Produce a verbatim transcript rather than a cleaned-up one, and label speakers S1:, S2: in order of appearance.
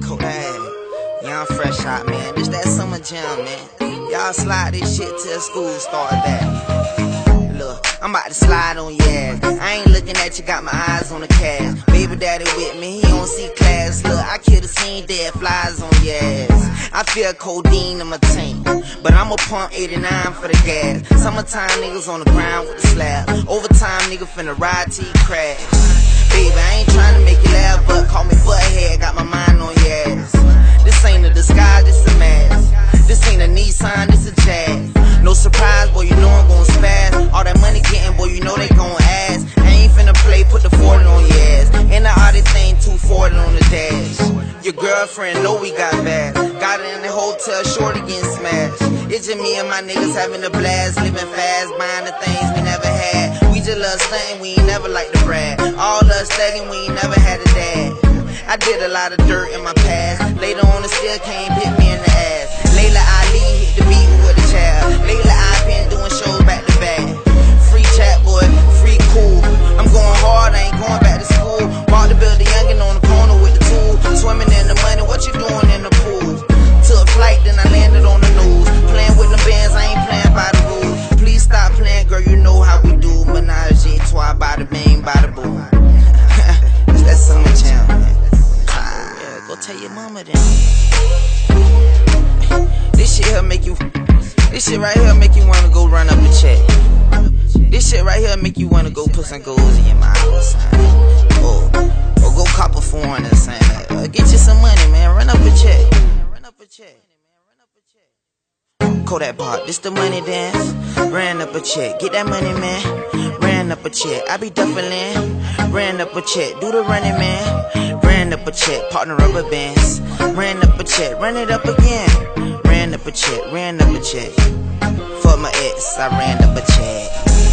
S1: Kodak, young fresh out, man. This that summer jam, man. Y'all slide this shit till school start back. Look, I'm about to slide on your ass. I ain't looking at you, got my eyes on the cash. Baby daddy with me, he don't see class. Look, I kill the scene, dead flies on your ass. I feel codeine in my tank, but I'ma pump eighty-nine for the gas. Summertime niggas on the ground with the slab. Overtime nigga finna ride till you crash. Baby, I ain't tryna make you laugh, but call me butthead, got my mind on your ass. This ain't a disguise, this a mask. This ain't a Nissan, this a Jag. No surprise, boy, you know I'm gon' spaz. All that money getting, boy, you know they gon' ask. I ain't finna play, put the forty on your ass. And the oddest thing, two forty on the dash. Your girlfriend know we got bad. Got it in the hotel, shorty getting smashed. It's just me and my niggas having a blast, living fast, buying the things we never had. We just love stunting, we ain't never like to brag. All us thugging, we ain't never had a dad. I did a lot of dirt in my past. Later on, it still came hit me in the ass. Layla Ali hit the beat with a child. Layla I been doing shows back to back. Free chat, boy, free cool. I'm going hard, I ain't going back to school. Bought the build the youngin' on the corner with the tool. Swimming in the money, what you doing in the pool? Took flight, then I landed on the news. Playing with the bands, I ain't playing by the rules. Please stop playing, girl, you know how we do. Menage a trois, by the bang, by the boom. That's summer jam, man. Yeah, go tell your mama then. This shit here make you, this shit right here make you wanna go run up a check. This shit right here make you wanna go put some goals in your mouth or something. Or, or go cop a foreign or something. Or get you some money, man. Run up a check. Run up a check. Kodak Pop, this the money dance. Ran up a check, get that money, man. Ran up a check, I be duffling. Ran up a check, do the running, man. Ran up a check, partner rubber bands. Ran up a check, run it up again. Ran up a check, ran up a check. For my ex, I ran up a check.